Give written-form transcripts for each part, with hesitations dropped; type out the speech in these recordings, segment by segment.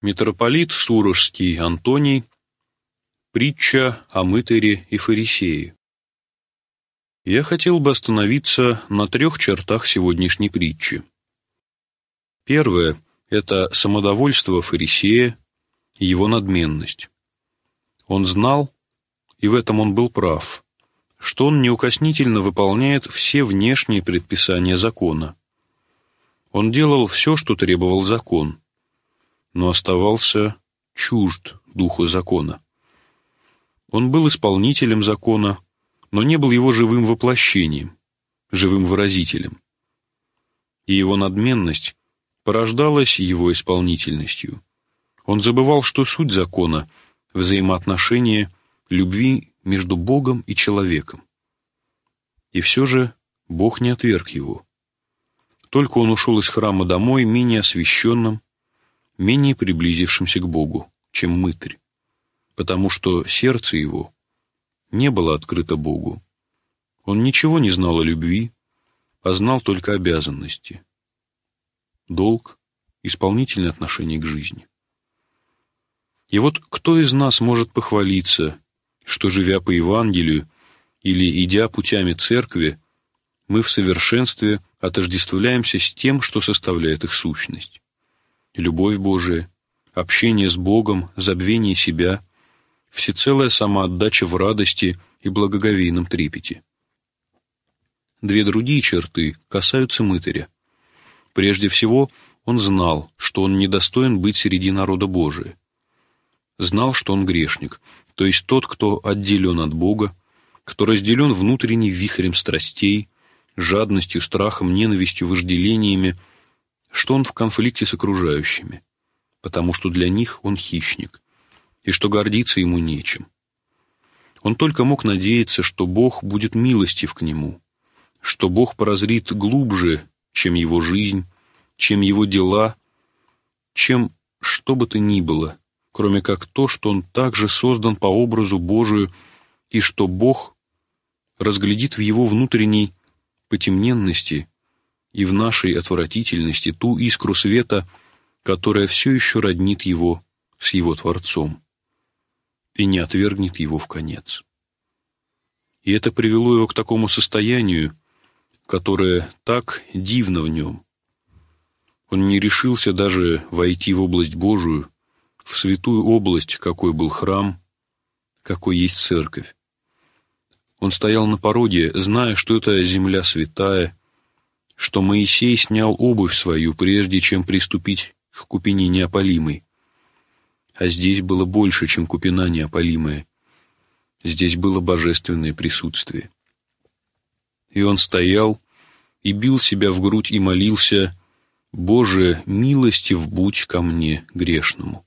Митрополит Сурожский Антоний. Притча о мытаре и фарисее. Я хотел бы остановиться на 3 чертах сегодняшней притчи. Первое – это самодовольство фарисея и его надменность. Он знал, и в этом он был прав, что он неукоснительно выполняет все внешние предписания закона. Он делал все, что требовал закон, но оставался чужд духу закона. Он был исполнителем закона, но не был его живым воплощением, живым выразителем. И его надменность порождалась его исполнительностью. Он забывал, что суть закона – взаимоотношения любви между Богом и человеком. И все же Бог не отверг его. Только он ушел из храма домой менее освященным, менее приблизившимся к Богу, чем мытарь, потому что сердце его не было открыто Богу. Он ничего не знал о любви, а знал только обязанности, долг, исполнительное отношение к жизни. И вот кто из нас может похвалиться, что, живя по Евангелию или идя путями церкви, мы в совершенстве отождествляемся с тем, что составляет их сущность? Любовь Божия, общение с Богом, забвение себя, всецелая самоотдача в радости и благоговейном трепете. 2 другие черты касаются мытаря. Прежде всего, он знал, что он недостоин быть среди народа Божия. Знал, что он грешник, то есть тот, кто отделен от Бога, кто разделен внутренним вихрем страстей, жадностью, страхом, ненавистью, вожделениями, что он в конфликте с окружающими, потому что для них он хищник, и что гордиться ему нечем. Он только мог надеяться, что Бог будет милостив к нему, что Бог прозрит глубже, чем его жизнь, чем его дела, чем что бы то ни было, кроме как то, что он также создан по образу Божию, и что Бог разглядит в его внутренней потемненности и в нашей отвратительности ту искру света, которая все еще роднит его с его Творцом и не отвергнет его вконец. И это привело его к такому состоянию, которое так дивно в нем. Он не решился даже войти в область Божию, в святую область, какой был храм, какой есть церковь. Он стоял на пороге, зная, что это земля святая, что Моисей снял обувь свою, прежде чем приступить к купине неопалимой. А здесь было больше, чем купина неопалимая. Здесь было божественное присутствие. И он стоял и бил себя в грудь и молился: «Боже, милостив будь ко мне, грешному».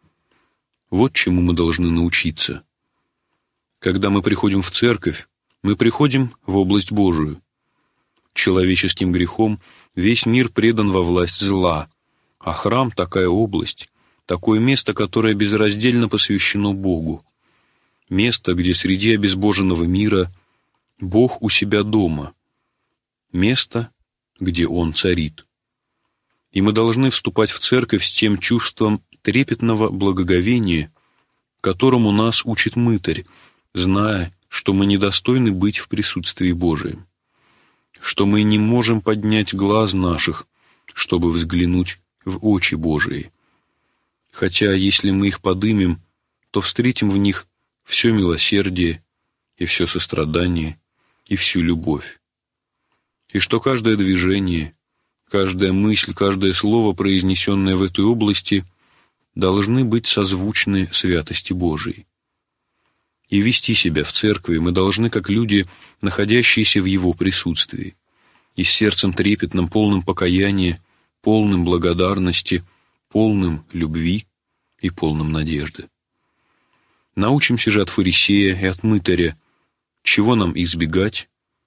Вот чему мы должны научиться. Когда мы приходим в церковь, мы приходим в область Божию. Человеческим грехом весь мир предан во власть зла, а храм — такая область, такое место, которое безраздельно посвящено Богу. Место, где среди обезбоженного мира Бог у себя дома. Место, где Он царит. И мы должны вступать в церковь с тем чувством трепетного благоговения, которому нас учит мытарь, зная, что мы недостойны быть в присутствии Божием, что мы не можем поднять глаз наших, чтобы взглянуть в очи Божии. Хотя, если мы их подымем, то встретим в них все милосердие и все сострадание и всю любовь. И что каждое движение, каждая мысль, каждое слово, произнесенное в этой области, должны быть созвучны святости Божией. И вести себя в церкви мы должны как люди, находящиеся в Его присутствии, и с сердцем трепетным, полным покаяния, полным благодарности, полным любви и полным надежды. Научимся же от фарисея и от мытаря, чего нам избегать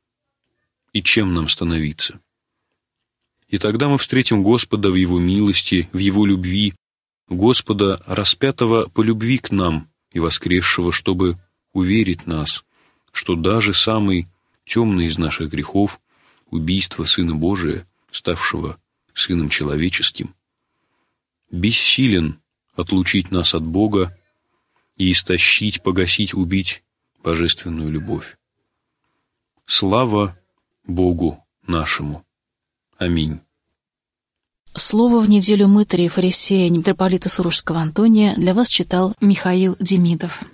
и чем нам становиться. И тогда мы встретим Господа в Его милости, в Его любви, Господа, распятого по любви к нам и воскресшего, чтобы уверить нас, что даже самый темный из наших грехов, убийство Сына Божия, ставшего Сыном Человеческим, бессилен отлучить нас от Бога и истощить, погасить, убить божественную любовь. Слава Богу нашему. Аминь. Слово в неделю мытаря и фарисея митрополита Сурожского Антония для вас читал Михаил Демидов.